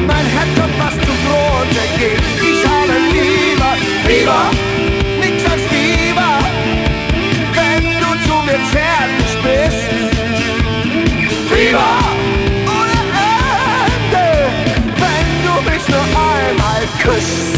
mein Herz wird fast zugrunde gehen. Ich habe lieber, lieber, nichts als lieber, wenn du zu mir zärtlich bist. Lieber ohne Ende, wenn du mich nur einmal küsst.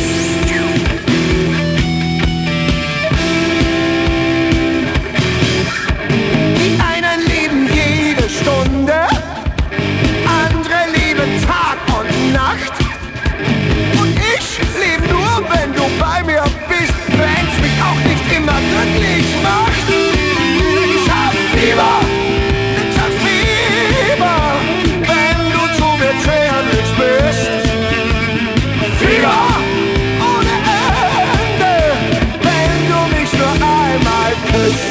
Die einen lieben jede Stunde, andere lieben Tag und Nacht. Und ich lebe nur, wenn du bei mir bist, wenn's mich auch nicht immer glücklich macht. Ich hab lieber, nichts als lieber, wenn du zu mir zärtlich bist. Lieber ohne Ende, wenn du mich nur einmal küsst.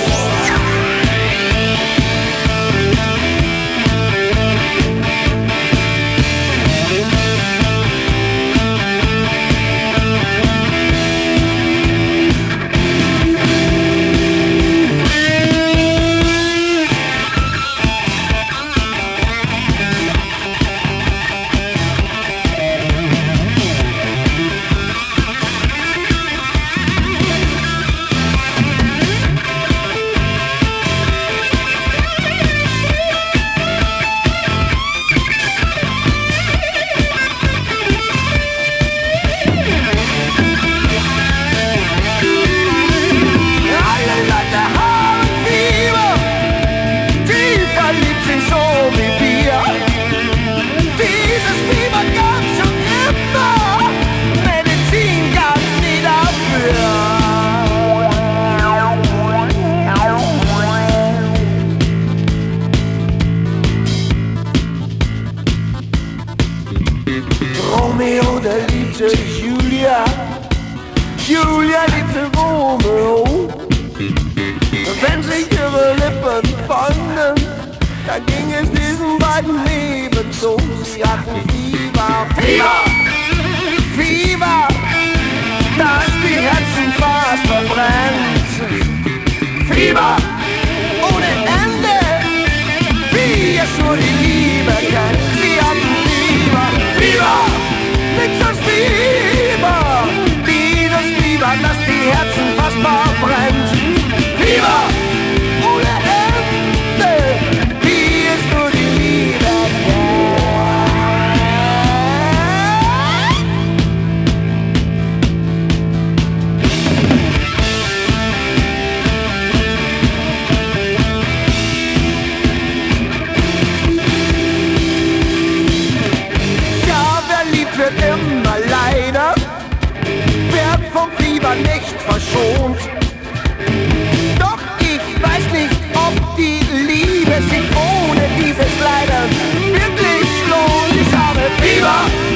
Romeo, der liebte Julia, Julia liebte Romeo. Wenn sich ihre Lippen fanden, dann ging es diesen beiden Leben so. Sie hatten Fieber, Fieber, Fieber, dass die Herzen fast verbrennt. Fieber ohne Ende, wie es nur die Liebe kennt. Sie hatten Fieber, Fieber, nichts als Fieber, dieses Fieber, das die Herzen fast verbrennt. Fieber ohne Ende, wie es nur die Liebe wird immer leider, wird vom Fieber nicht verschont. Doch ich weiß nicht, ob die Liebe sich ohne dieses Leiden wirklich lohnt. Ich habe Fieber.